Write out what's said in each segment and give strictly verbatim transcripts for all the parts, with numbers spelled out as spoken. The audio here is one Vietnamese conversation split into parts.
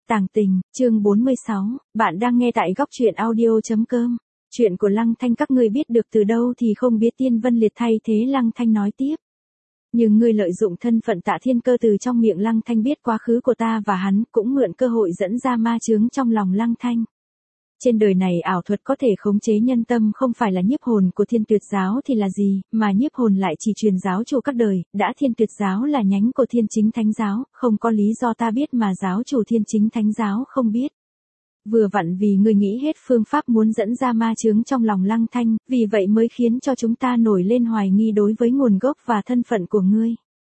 Tàng tình, chương bốn mươi sáu, bạn đang nghe tại góc truyện audio.com. Chuyện của Lăng Thanh các ngươi biết được từ đâu thì không biết. Tiên Vân Liệt thay thế Lăng Thanh nói tiếp. Nhưng ngươi lợi dụng thân phận Tạ Thiên Cơ từ trong miệng Lăng Thanh biết quá khứ của ta và hắn, cũng mượn cơ hội dẫn ra ma chướng trong lòng Lăng Thanh. Trên đời này ảo thuật có thể khống chế nhân tâm không phải là nhiếp hồn của Thiên Tuyệt giáo thì là gì, mà nhiếp hồn lại chỉ truyền giáo chủ các đời, đã Thiên Tuyệt giáo là nhánh của Thiên Chính Thánh giáo, không có lý do ta biết mà giáo chủ Thiên Chính Thánh giáo không biết. Vừa vặn vì ngươi nghĩ hết phương pháp muốn dẫn ra ma chướng trong lòng Lăng Thanh, vì vậy mới khiến cho chúng ta nổi lên hoài nghi đối với nguồn gốc và thân phận của ngươi.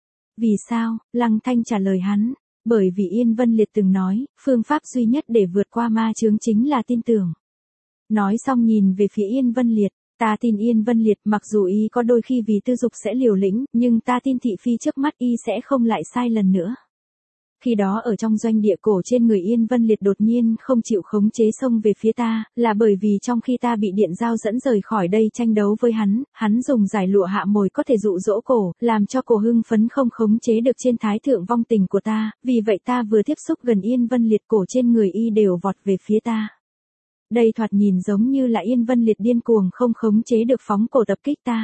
Vì sao? Lăng Thanh trả lời hắn. Bởi vì Yên Vân Liệt từng nói, phương pháp duy nhất để vượt qua ma chướng chính là tin tưởng. Nói xong nhìn về phía Yên Vân Liệt, ta tin Yên Vân Liệt mặc dù y có đôi khi vì tư dục sẽ liều lĩnh, nhưng ta tin thị phi trước mắt y sẽ không lại sai lần nữa. Khi đó ở trong doanh địa cổ trên người Yên Vân Liệt đột nhiên không chịu khống chế xông về phía ta, là bởi vì trong khi ta bị điện giao dẫn rời khỏi đây tranh đấu với hắn, hắn dùng giải lụa hạ mồi có thể dụ dỗ cổ, làm cho cổ hưng phấn không khống chế được trên thái thượng vong tình của ta, vì vậy ta vừa tiếp xúc gần Yên Vân Liệt cổ trên người y đều vọt về phía ta. Đây thoạt nhìn giống như là Yên Vân Liệt điên cuồng không khống chế được phóng cổ tập kích ta.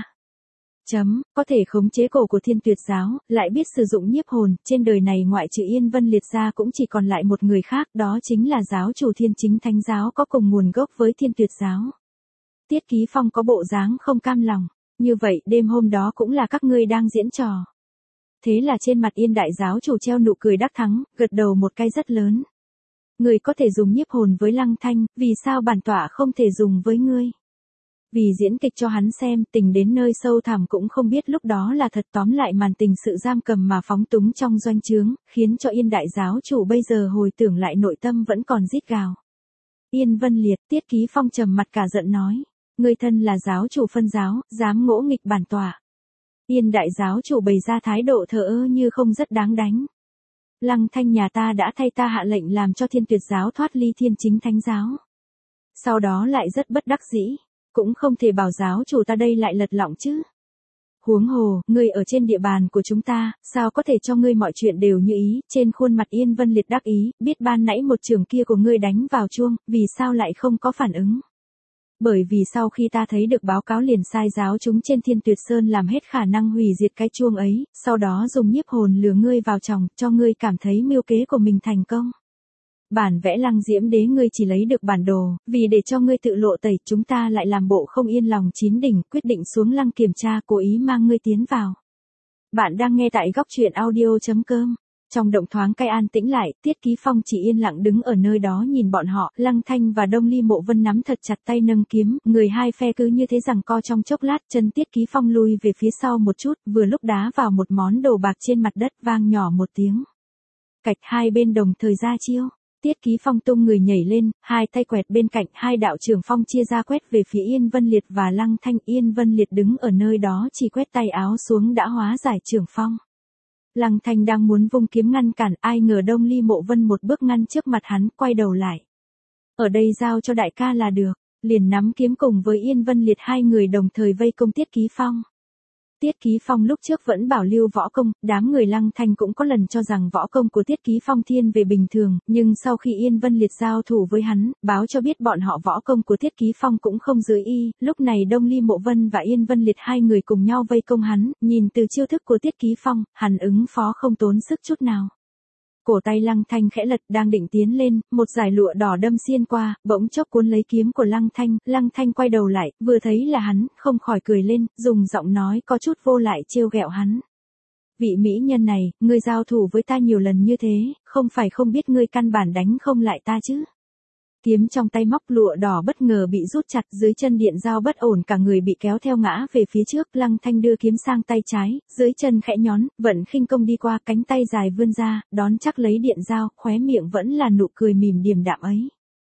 Chấm, có thể khống chế cổ của Thiên Tuyệt giáo, lại biết sử dụng nhiếp hồn, trên đời này ngoại trừ Yên Vân Liệt ra cũng chỉ còn lại một người khác, đó chính là giáo chủ Thiên Chính Thánh giáo có cùng nguồn gốc với Thiên Tuyệt giáo. Tiết Ký Phong có bộ dáng không cam lòng, như vậy đêm hôm đó cũng là các ngươi đang diễn trò. Thế là trên mặt Yên đại giáo chủ treo nụ cười đắc thắng, gật đầu một cái rất lớn. Ngươi có thể dùng nhiếp hồn với Lăng Thanh, vì sao bản tọa không thể dùng với ngươi? Vì diễn kịch cho hắn xem, tình đến nơi sâu thẳm cũng không biết lúc đó là thật. Tóm lại màn tình sự giam cầm mà phóng túng trong doanh trướng, khiến cho Yên đại giáo chủ bây giờ hồi tưởng lại nội tâm vẫn còn rít gào. Yên Vân Liệt, Tiết Ký Phong trầm mặt cả giận nói, ngươi thân là giáo chủ phân giáo, dám ngỗ nghịch bản tọa. Yên đại giáo chủ bày ra thái độ thờ ơ như không rất đáng đánh. Lăng Thanh nhà ta đã thay ta hạ lệnh làm cho Thiên Tuyệt giáo thoát ly Thiên Chính Thánh giáo. Sau đó lại rất bất đắc dĩ. Cũng không thể bảo giáo chủ ta đây lại lật lọng chứ. Huống hồ, ngươi ở trên địa bàn của chúng ta, sao có thể cho ngươi mọi chuyện đều như ý. Trên khuôn mặt Yên Vân Liệt đắc ý, biết ban nãy một trường kia của ngươi đánh vào chuông, vì sao lại không có phản ứng. Bởi vì sau khi ta thấy được báo cáo liền sai giáo chúng trên Thiên Tuyệt Sơn làm hết khả năng hủy diệt cái chuông ấy, sau đó dùng nhiếp hồn lừa ngươi vào chồng, cho ngươi cảm thấy mưu kế của mình thành công. Bản vẽ Lăng Diễm Đế ngươi chỉ lấy được bản đồ, vì để cho ngươi tự lộ tẩy, chúng ta lại làm bộ không yên lòng chín đỉnh, quyết định xuống lăng kiểm tra, cố ý mang ngươi tiến vào. Bạn đang nghe tại góc truyện audio.com. Trong động thoáng cai an tĩnh lại, Tiết Ký Phong chỉ yên lặng đứng ở nơi đó nhìn bọn họ. Lăng Thanh và Đông Ly Mộ Vân nắm thật chặt tay nâng kiếm, người hai phe cứ như thế giằng co trong chốc lát. Chân Tiết Ký Phong lui về phía sau một chút, vừa lúc đá vào một món đồ bạc trên mặt đất, vang nhỏ một tiếng. Cạch, hai bên đồng thời ra chiêu. Tiết Ký Phong tung người nhảy lên, hai tay quẹt bên cạnh, hai đạo trường phong chia ra quét về phía Yên Vân Liệt và Lăng Thanh. Yên Vân Liệt đứng ở nơi đó chỉ quét tay áo xuống đã hóa giải trường phong. Lăng Thanh đang muốn vung kiếm ngăn cản, ai ngờ Đông Ly Mộ Vân một bước ngăn trước mặt hắn, quay đầu lại. Ở đây giao cho đại ca là được, liền nắm kiếm cùng với Yên Vân Liệt hai người đồng thời vây công Tiết Ký Phong. Tiết Ký Phong lúc trước vẫn bảo lưu võ công, đám người Lăng Thanh cũng có lần cho rằng võ công của Tiết Ký Phong thiên về bình thường, nhưng sau khi Yên Vân Liệt giao thủ với hắn, báo cho biết bọn họ võ công của Tiết Ký Phong cũng không dưới y, lúc này Đông Ly Mộ Vân và Yên Vân Liệt hai người cùng nhau vây công hắn, nhìn từ chiêu thức của Tiết Ký Phong, hắn ứng phó không tốn sức chút nào. Cổ tay Lăng Thanh khẽ lật, đang định tiến lên, một dải lụa đỏ đâm xiên qua, bỗng chốc cuốn lấy kiếm của Lăng Thanh. Lăng Thanh quay đầu lại, vừa thấy là hắn, không khỏi cười lên, dùng giọng nói có chút vô lại trêu ghẹo hắn. Vị mỹ nhân này, ngươi giao thủ với ta nhiều lần như thế, không phải không biết ngươi căn bản đánh không lại ta chứ. Kiếm trong tay móc lụa đỏ bất ngờ bị rút chặt, dưới chân điện dao bất ổn, cả người bị kéo theo ngã về phía trước. Lăng Thanh đưa kiếm sang tay trái, dưới chân khẽ nhón, vận khinh công đi qua, cánh tay dài vươn ra, đón chắc lấy điện dao, khóe miệng vẫn là nụ cười mỉm điềm đạm ấy.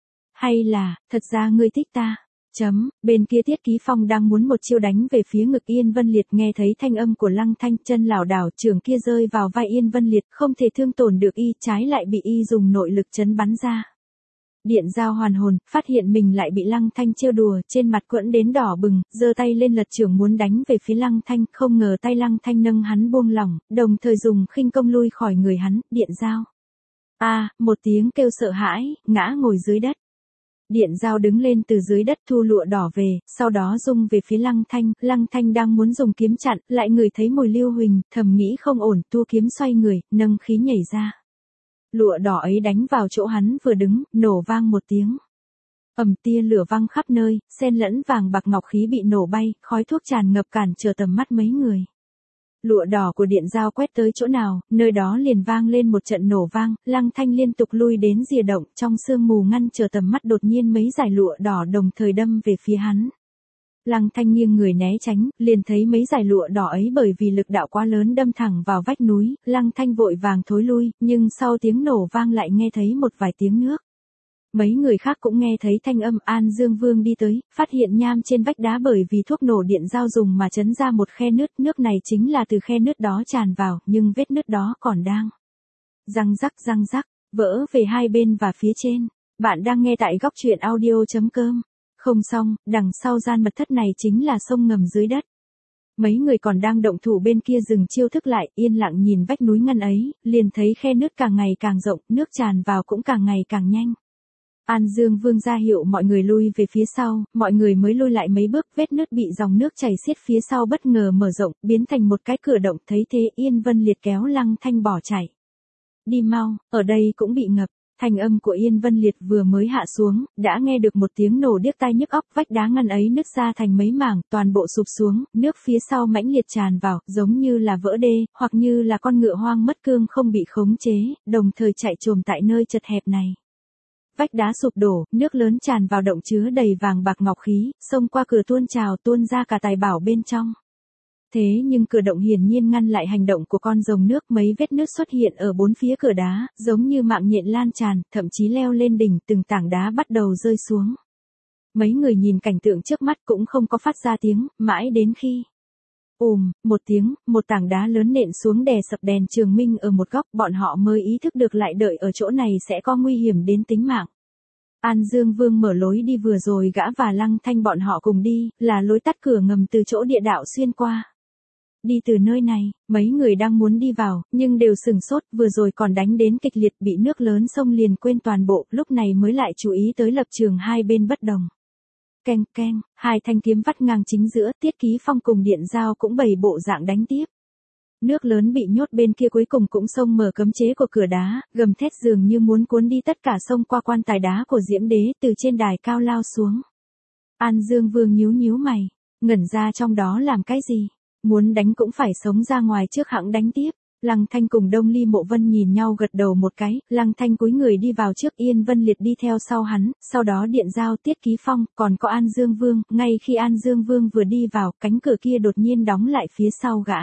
Hay là, thật ra ngươi thích ta. Chấm, bên kia Tiết Ký Phong đang muốn một chiêu đánh về phía ngực Yên Vân Liệt, nghe thấy thanh âm của Lăng Thanh, chân lảo đảo, trường kia rơi vào vai Yên Vân Liệt, không thể thương tổn được y, trái lại bị y dùng nội lực chấn bắn ra. Điện giao hoàn hồn, phát hiện mình lại bị Lăng Thanh trêu đùa, trên mặt quẫn đến đỏ bừng, giơ tay lên lật chưởng muốn đánh về phía Lăng Thanh, không ngờ tay Lăng Thanh nâng hắn buông lỏng, đồng thời dùng khinh công lui khỏi người hắn. Điện giao. A, một tiếng kêu sợ hãi, ngã ngồi dưới đất. Điện Dao đứng lên từ dưới đất thu lụa đỏ về, sau đó rung về phía Lăng Thanh, Lăng Thanh đang muốn dùng kiếm chặn, lại ngửi thấy mùi lưu huỳnh, thầm nghĩ không ổn, tua kiếm xoay người, nâng khí nhảy ra. Lụa đỏ ấy đánh vào chỗ hắn vừa đứng, nổ vang một tiếng. Ầm, tia lửa văng khắp nơi, xen lẫn vàng bạc ngọc khí bị nổ bay, khói thuốc tràn ngập cản trở tầm mắt mấy người. Lụa đỏ của Điện Dao quét tới chỗ nào, nơi đó liền vang lên một trận nổ vang, Lăng Thanh liên tục lui đến rìa động, trong sương mù ngăn trở tầm mắt đột nhiên mấy dải lụa đỏ đồng thời đâm về phía hắn. Lăng Thanh nghiêng người né tránh, liền thấy mấy dải lụa đỏ ấy bởi vì lực đạo quá lớn đâm thẳng vào vách núi, Lăng Thanh vội vàng thối lui, nhưng sau tiếng nổ vang lại nghe thấy một vài tiếng nước. Mấy người khác cũng nghe thấy thanh âm. An Dương Vương đi tới, phát hiện nham trên vách đá bởi vì thuốc nổ Điện Dao dùng mà chấn ra một khe nứt, nước này chính là từ khe nứt đó tràn vào, nhưng vết nứt đó còn đang răng rắc răng rắc, vỡ về hai bên và phía trên. Bạn đang nghe tại góc truyện audio chấm com. Không xong, đằng sau gian mật thất này chính là sông ngầm dưới đất. Mấy người còn đang động thủ bên kia dừng chiêu thức lại, yên lặng nhìn vách núi ngăn ấy, liền thấy khe nứt càng ngày càng rộng, nước tràn vào cũng càng ngày càng nhanh. An Dương Vương ra hiệu mọi người lui về phía sau, mọi người mới lui lại mấy bước, vết nứt bị dòng nước chảy xiết phía sau bất ngờ mở rộng, biến thành một cái cửa động, thấy thế Yên Vân Liệt kéo Lăng Thanh bỏ chạy. Đi mau, ở đây cũng bị ngập. Thanh âm của Yên Vân Liệt vừa mới hạ xuống, đã nghe được một tiếng nổ điếc tai nhức óc, vách đá ngăn ấy nứt ra thành mấy mảng, toàn bộ sụp xuống, nước phía sau mãnh liệt tràn vào, giống như là vỡ đê, hoặc như là con ngựa hoang mất cương không bị khống chế, đồng thời chạy trồm tại nơi chật hẹp này. Vách đá sụp đổ, nước lớn tràn vào động chứa đầy vàng bạc ngọc khí, xông qua cửa tuôn trào tuôn ra cả tài bảo bên trong. Thế nhưng cửa động hiển nhiên ngăn lại hành động của con rồng nước, mấy vết nứt xuất hiện ở bốn phía cửa đá, giống như mạng nhện lan tràn, thậm chí leo lên đỉnh, từng tảng đá bắt đầu rơi xuống. Mấy người nhìn cảnh tượng trước mắt cũng không có phát ra tiếng, mãi đến khi ùm, một tiếng, một tảng đá lớn nện xuống đè sập đèn trường minh ở một góc, bọn họ mới ý thức được lại đợi ở chỗ này sẽ có nguy hiểm đến tính mạng. An Dương Vương mở lối đi vừa rồi gã và Lăng Thanh bọn họ cùng đi, là lối tắt cửa ngầm từ chỗ địa đạo xuyên qua. Đi từ nơi này, mấy người đang muốn đi vào, nhưng đều sừng sốt, vừa rồi còn đánh đến kịch liệt bị nước lớn sông liền quên toàn bộ, lúc này mới lại chú ý tới lập trường hai bên bất đồng. Keng keng, hai thanh kiếm vắt ngang chính giữa, Tiết Ký Phong cùng Điện Dao cũng bày bộ dạng đánh tiếp. Nước lớn bị nhốt bên kia cuối cùng cũng xông mở cấm chế của cửa đá, gầm thét dường như muốn cuốn đi tất cả, xông qua quan tài đá của Diễm Đế, từ trên đài cao lao xuống. An Dương Vương nhíu nhíu mày, ngẩn ra trong đó làm cái gì? Muốn đánh cũng phải sống ra ngoài trước hẵng đánh tiếp. Lăng Thanh cùng Đông Ly Mộ Vân nhìn nhau gật đầu một cái, Lăng Thanh cúi người đi vào trước, Yên Vân Liệt đi theo sau hắn, sau đó Điện Dao, Tiết Ký Phong, còn có An Dương Vương, ngay khi An Dương Vương vừa đi vào, cánh cửa kia đột nhiên đóng lại phía sau gã.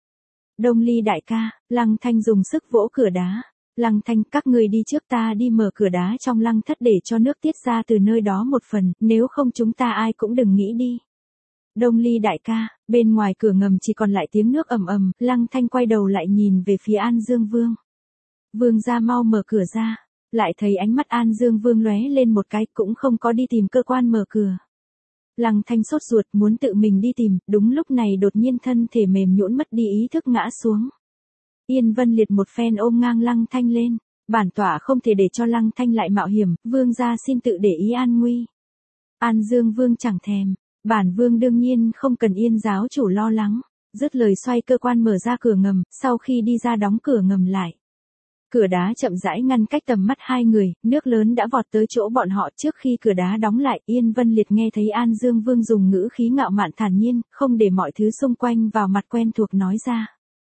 Đông Ly đại ca, Lăng Thanh dùng sức vỗ cửa đá. Lăng Thanh, các người đi trước, ta đi mở cửa đá trong lăng thất để cho nước tiết ra từ nơi đó một phần, nếu không chúng ta ai cũng đừng nghĩ đi. Đông Ly đại ca, bên ngoài cửa ngầm chỉ còn lại tiếng nước ầm ầm, Lăng Thanh quay đầu lại nhìn về phía An Dương Vương. Vương gia mau mở cửa ra, lại thấy ánh mắt An Dương Vương lóe lên một cái, cũng không có đi tìm cơ quan mở cửa. Lăng Thanh sốt ruột muốn tự mình đi tìm, đúng lúc này đột nhiên thân thể mềm nhũn mất đi ý thức ngã xuống. Yên Vân Liệt một phen ôm ngang Lăng Thanh lên, bản tọa không thể để cho Lăng Thanh lại mạo hiểm, vương gia xin tự để ý an nguy. An Dương Vương chẳng thèm. Bản vương đương nhiên không cần Yên giáo chủ lo lắng, dứt lời xoay cơ quan mở ra cửa ngầm, sau khi đi ra đóng cửa ngầm lại. Cửa đá chậm rãi ngăn cách tầm mắt hai người, nước lớn đã vọt tới chỗ bọn họ. Trước khi cửa đá đóng lại, Yên Vân Liệt nghe thấy An Dương Vương dùng ngữ khí ngạo mạn thản nhiên, không để mọi thứ xung quanh vào mặt quen thuộc nói ra.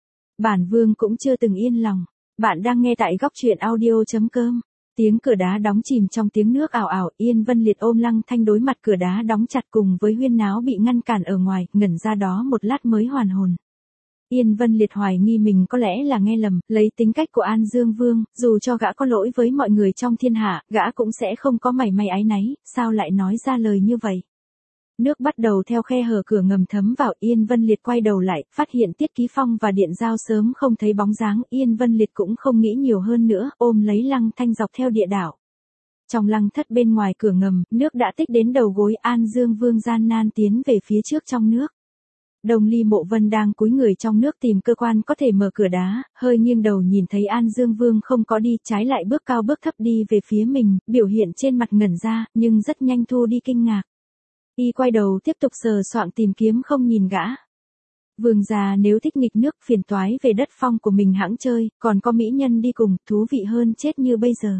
Bản vương cũng chưa từng yên lòng. Bạn đang nghe tại góc truyện audio chấm com. Tiếng cửa đá đóng chìm trong tiếng nước ảo ảo, Yên Vân Liệt ôm Lăng Thanh đối mặt cửa đá đóng chặt cùng với huyên náo bị ngăn cản ở ngoài, ngẩn ra đó một lát mới hoàn hồn. Yên Vân Liệt hoài nghi mình có lẽ là nghe lầm, lấy tính cách của An Dương Vương, dù cho gã có lỗi với mọi người trong thiên hạ, gã cũng sẽ không có mảy may áy náy, sao lại nói ra lời như vậy. Nước bắt đầu theo khe hở cửa ngầm thấm vào, Yên Vân Liệt quay đầu lại, phát hiện Tiết Ký Phong và Điện Dao sớm không thấy bóng dáng, Yên Vân Liệt cũng không nghĩ nhiều hơn nữa, ôm lấy Lăng Thanh dọc theo địa đạo. Trong lăng thất bên ngoài cửa ngầm, nước đã tích đến đầu gối, An Dương Vương gian nan tiến về phía trước trong nước. Đông Ly Mộ Vân đang cúi người trong nước tìm cơ quan có thể mở cửa đá, hơi nghiêng đầu nhìn thấy An Dương Vương không có đi, trái lại bước cao bước thấp đi về phía mình, biểu hiện trên mặt ngẩn ra, nhưng rất nhanh thu đi kinh ngạc. Y quay đầu tiếp tục sờ soạng tìm kiếm không nhìn gã. Vương gia nếu thích nghịch nước phiền toái về đất phong của mình hãng chơi, còn có mỹ nhân đi cùng, thú vị hơn chết như bây giờ.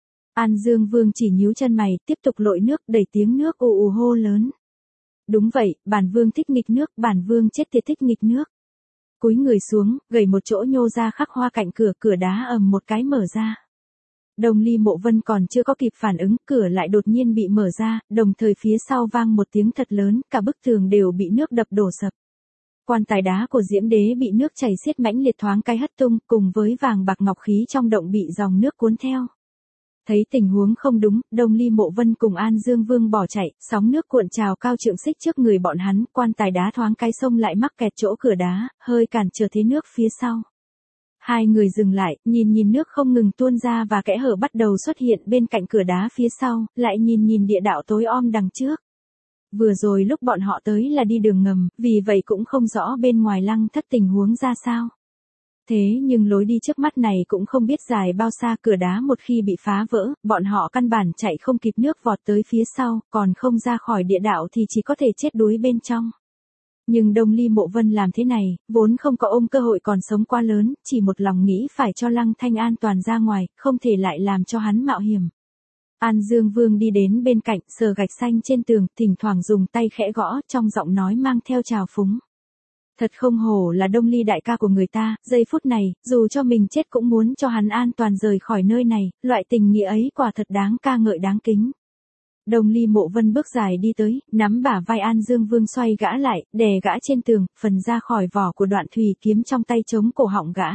An Dương Vương chỉ nhíu chân mày, tiếp tục lội nước, đẩy tiếng nước ù ù hô lớn. Đúng vậy, bản vương thích nghịch nước, bản vương chết tiệt thích nghịch nước. Cúi người xuống, gầy một chỗ nhô ra khắc hoa cạnh cửa, cửa đá ầm một cái mở ra. Đông Ly Mộ Vân còn chưa có kịp phản ứng, cửa lại đột nhiên bị mở ra, đồng thời phía sau vang một tiếng thật lớn, cả bức tường đều bị nước đập đổ sập. Quan tài đá của Diễm Đế bị nước chảy xiết mãnh liệt thoáng cái hất tung, cùng với vàng bạc ngọc khí trong động bị dòng nước cuốn theo. Thấy tình huống không đúng, Đông Ly Mộ Vân cùng An Dương Vương bỏ chạy, sóng nước cuộn trào cao trượng xích trước người bọn hắn, quan tài đá thoáng cái sông lại mắc kẹt chỗ cửa đá, hơi cản trở thế nước phía sau. Hai người dừng lại, nhìn nhìn nước không ngừng tuôn ra và kẽ hở bắt đầu xuất hiện bên cạnh cửa đá phía sau, lại nhìn nhìn địa đạo tối om đằng trước. Vừa rồi lúc bọn họ tới là đi đường ngầm, vì vậy cũng không rõ bên ngoài lăng thất tình huống ra sao. Thế nhưng lối đi trước mắt này cũng không biết dài bao xa, cửa đá một khi bị phá vỡ, bọn họ căn bản chạy không kịp nước vọt tới phía sau, còn không ra khỏi địa đạo thì chỉ có thể chết đuối bên trong. Nhưng Đông Ly Mộ Vân làm thế này, vốn không có ôm cơ hội còn sống quá lớn, chỉ một lòng nghĩ phải cho Lăng Thanh an toàn ra ngoài, không thể lại làm cho hắn mạo hiểm. An Dương Vương đi đến bên cạnh, sờ gạch xanh trên tường, thỉnh thoảng dùng tay khẽ gõ, trong giọng nói mang theo trào phúng. Thật không hổ là Đông Ly đại ca của người ta, giây phút này, dù cho mình chết cũng muốn cho hắn an toàn rời khỏi nơi này, loại tình nghĩa ấy quả thật đáng ca ngợi đáng kính. Đông Ly Mộ Vân bước dài đi tới, nắm bả vai An Dương Vương xoay gã lại, đè gã trên tường, phần ra khỏi vỏ của đoạn thùy kiếm trong tay chống cổ họng gã.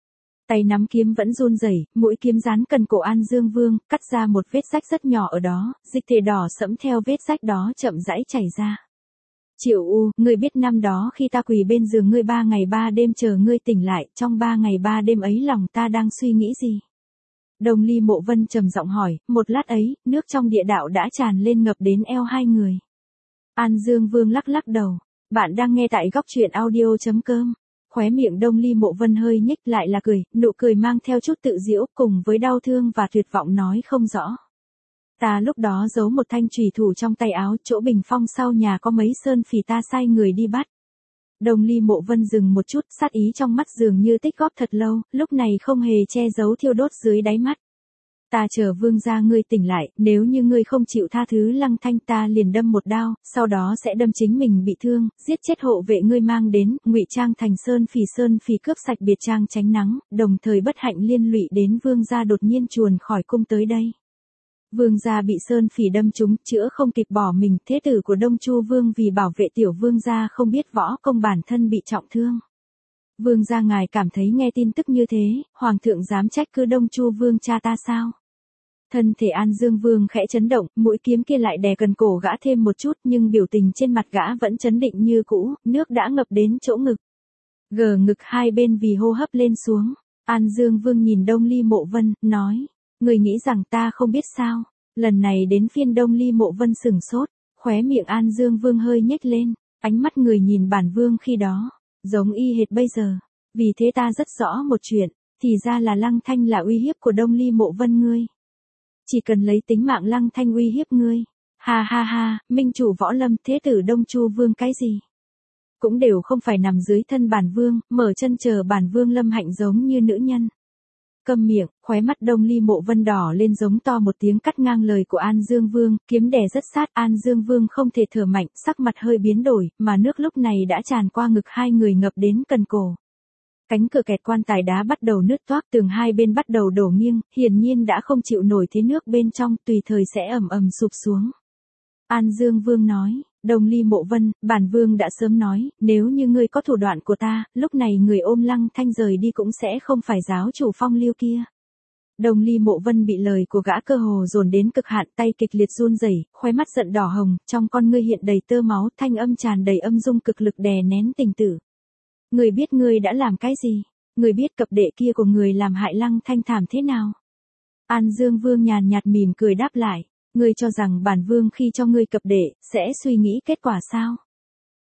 Tay nắm kiếm vẫn run rẩy, mũi kiếm dán cần cổ An Dương Vương, cắt ra một vết rách rất nhỏ ở đó, dịch thể đỏ sẫm theo vết rách đó chậm rãi chảy ra. Triệu U, ngươi biết năm đó khi ta quỳ bên giường ngươi ba ngày ba đêm chờ ngươi tỉnh lại, trong ba ngày ba đêm ấy lòng ta đang suy nghĩ gì? Đông Ly Mộ Vân trầm giọng hỏi, một lát ấy, nước trong địa đạo đã tràn lên ngập đến eo hai người. An Dương Vương lắc lắc đầu, bạn đang nghe tại góc truyện audio chấm com. Khóe miệng Đông Ly Mộ Vân hơi nhếch lại là cười, nụ cười mang theo chút tự giễu cùng với đau thương và tuyệt vọng nói không rõ. Ta lúc đó giấu một thanh chùy thủ trong tay áo, chỗ bình phong sau nhà có mấy sơn phỉ ta sai người đi bắt. Đông Ly Mộ Vân dừng một chút, sát ý trong mắt dường như tích góp thật lâu, lúc này không hề che giấu thiêu đốt dưới đáy mắt. Ta chờ vương gia ngươi tỉnh lại, nếu như ngươi không chịu tha thứ Lăng Thanh ta liền đâm một đao, sau đó sẽ đâm chính mình bị thương, giết chết hộ vệ ngươi mang đến, ngụy trang thành sơn phỉ sơn phỉ cướp sạch biệt trang tránh nắng, đồng thời bất hạnh liên lụy đến vương gia đột nhiên chuồn khỏi cung tới đây. Vương gia bị sơn phỉ đâm trúng, chữa không kịp bỏ mình, thế tử của Đông Chu Vương vì bảo vệ tiểu vương gia không biết võ công bản thân bị trọng thương. Vương gia ngài cảm thấy nghe tin tức như thế, hoàng thượng dám trách cứ Đông Chu Vương cha ta sao? Thân thể An Dương Vương khẽ chấn động, mũi kiếm kia lại đè cần cổ gã thêm một chút, nhưng biểu tình trên mặt gã vẫn chấn định như cũ, nước đã ngập đến chỗ ngực. Gờ ngực hai bên vì hô hấp lên xuống. An Dương Vương nhìn Đông Ly Mộ Vân, nói, người nghĩ rằng ta không biết sao? Lần này đến phiên Đông Ly Mộ Vân sửng sốt, khóe miệng An Dương Vương hơi nhếch lên, ánh mắt người nhìn bản vương khi đó, giống y hệt bây giờ. Vì thế ta rất rõ một chuyện, thì ra là Lăng Thanh là uy hiếp của Đông Ly Mộ Vân ngươi. Chỉ cần lấy tính mạng Lăng Thanh uy hiếp ngươi. Ha ha ha, minh chủ võ lâm thế tử Đông Chu Vương cái gì? Cũng đều không phải nằm dưới thân bản vương, mở chân chờ bản vương lâm hạnh giống như nữ nhân. Câm miệng, khóe mắt Đông Ly Mộ Vân đỏ lên giống to một tiếng cắt ngang lời của An Dương Vương, kiếm đè rất sát, An Dương Vương không thể thở mạnh, sắc mặt hơi biến đổi, mà nước lúc này đã tràn qua ngực hai người ngập đến cần cổ. Cánh cửa kẹt quan tài đá bắt đầu nứt toác, tường hai bên bắt đầu đổ nghiêng, hiển nhiên đã không chịu nổi thế nước bên trong, tùy thời sẽ ầm ầm sụp xuống. An Dương Vương nói, Đông Ly Mộ Vân, bản vương đã sớm nói, nếu như ngươi có thủ đoạn của ta, lúc này người ôm Lăng Thanh rời đi cũng sẽ không phải giáo chủ Phong Liêu kia. Đông Ly Mộ Vân bị lời của gã cơ hồ dồn đến cực hạn, tay kịch liệt run rẩy, khóe mắt giận đỏ hồng, trong con ngươi hiện đầy tơ máu, thanh âm tràn đầy âm dung cực lực đè nén tình tử. Người biết ngươi đã làm cái gì? Người biết cập đệ kia của người làm hại Lăng Thanh thảm thế nào? An Dương Vương nhàn nhạt mỉm cười đáp lại. Ngươi cho rằng bản vương khi cho ngươi cập đệ, sẽ suy nghĩ kết quả sao?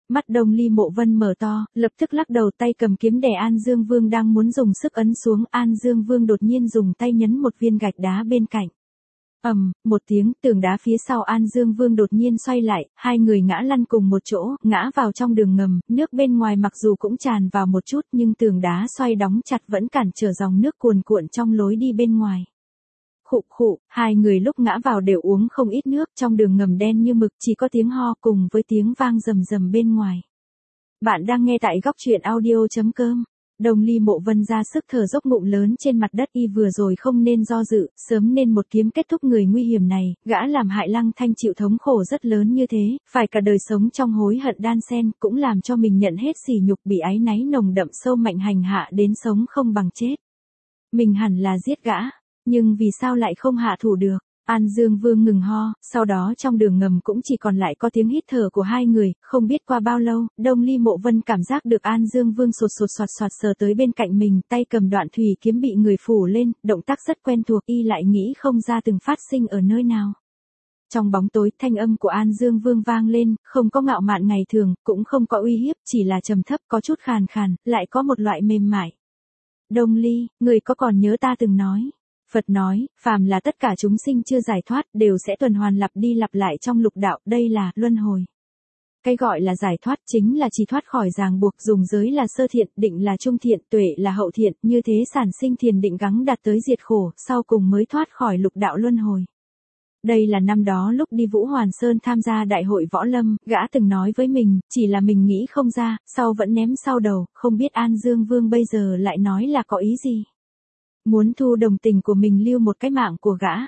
Mắt Đông Ly Mộ Vân mở to, lập tức lắc đầu, tay cầm kiếm đè An Dương Vương đang muốn dùng sức ấn xuống. An Dương Vương đột nhiên dùng tay nhấn một viên gạch đá bên cạnh. Ầm, một tiếng, tường đá phía sau An Dương Vương đột nhiên xoay lại, hai người ngã lăn cùng một chỗ, ngã vào trong đường ngầm, nước bên ngoài mặc dù cũng tràn vào một chút nhưng tường đá xoay đóng chặt vẫn cản trở dòng nước cuồn cuộn trong lối đi bên ngoài. Khụ khụ, hai người lúc ngã vào đều uống không ít nước, trong đường ngầm đen như mực, chỉ có tiếng ho cùng với tiếng vang rầm rầm bên ngoài. Bạn đang nghe tại góc truyện audio chấm com. Đông Ly Mộ Vân ra sức thở dốc ngụm lớn trên mặt đất, y vừa rồi không nên do dự, sớm nên một kiếm kết thúc người nguy hiểm này, gã làm hại Lăng Thanh chịu thống khổ rất lớn như thế, phải cả đời sống trong hối hận đan xen, cũng làm cho mình nhận hết sỉ nhục, bị áy náy nồng đậm sâu mạnh hành hạ đến sống không bằng chết. Mình hẳn là giết gã, nhưng vì sao lại không hạ thủ được? An Dương Vương ngừng ho, sau đó trong đường ngầm cũng chỉ còn lại có tiếng hít thở của hai người, không biết qua bao lâu, Đông Ly Mộ Vân cảm giác được An Dương Vương sột sột soạt soạt sờ tới bên cạnh mình, tay cầm đoạn thủy kiếm bị người phủ lên, động tác rất quen thuộc, y lại nghĩ không ra từng phát sinh ở nơi nào. Trong bóng tối, thanh âm của An Dương Vương vang lên, không có ngạo mạn ngày thường, cũng không có uy hiếp, chỉ là trầm thấp, có chút khàn khàn, lại có một loại mềm mại. Đông Ly, người có còn nhớ ta từng nói? Phật nói, phàm là tất cả chúng sinh chưa giải thoát, đều sẽ tuần hoàn lặp đi lặp lại trong lục đạo, đây là luân hồi. Cái gọi là giải thoát chính là chỉ thoát khỏi ràng buộc, dùng giới là sơ thiện, định là trung thiện, tuệ là hậu thiện, như thế sản sinh thiền định gắng đạt tới diệt khổ, sau cùng mới thoát khỏi lục đạo luân hồi. Đây là năm đó lúc đi Vũ Hoàn Sơn tham gia đại hội võ lâm, gã từng nói với mình, chỉ là mình nghĩ không ra, sau vẫn ném sau đầu, không biết An Dương Vương bây giờ lại nói là có ý gì. Muốn thu đồng tình của mình lưu một cái mạng của gã.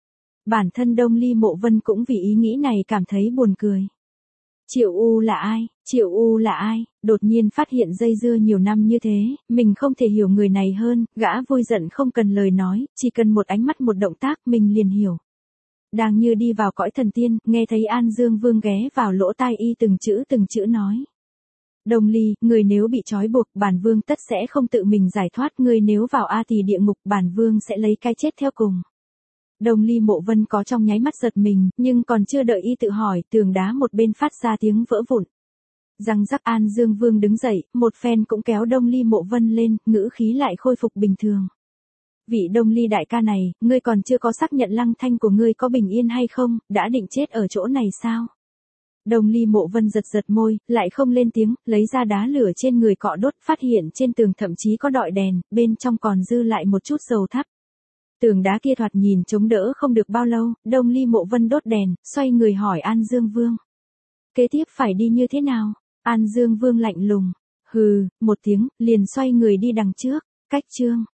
Bản thân Đông Ly Mộ Vân cũng vì ý nghĩ này cảm thấy buồn cười. Triệu U là ai? Triệu U là ai? Đột nhiên phát hiện dây dưa nhiều năm như thế, mình không thể hiểu người này hơn, gã vui giận không cần lời nói, chỉ cần một ánh mắt một động tác mình liền hiểu. Đang như đi vào cõi thần tiên, nghe thấy An Dương Vương ghé vào lỗ tai y từng chữ từng chữ nói. Đông Ly, người nếu bị trói buộc, bản vương tất sẽ không tự mình giải thoát, người nếu vào A Tỳ địa ngục, bản vương sẽ lấy cái chết theo cùng. Đông Ly Mộ Vân có trong nháy mắt giật mình, nhưng còn chưa đợi y tự hỏi, tường đá một bên phát ra tiếng vỡ vụn. Răng rắc. An Dương Vương đứng dậy, một phen cũng kéo Đông Ly Mộ Vân lên, ngữ khí lại khôi phục bình thường. Vị Đông Ly đại ca này, ngươi còn chưa có xác nhận Lăng Thanh của ngươi có bình yên hay không, đã định chết ở chỗ này sao? Đông Ly Mộ Vân giật giật môi, lại không lên tiếng, lấy ra đá lửa trên người cọ đốt, phát hiện trên tường thậm chí có đọi đèn, bên trong còn dư lại một chút dầu thắp. Tường đá kia thoạt nhìn chống đỡ không được bao lâu, Đông Ly Mộ Vân đốt đèn, xoay người hỏi An Dương Vương. Kế tiếp phải đi như thế nào? An Dương Vương lạnh lùng, hừ, một tiếng, liền xoay người đi đằng trước. Cách chương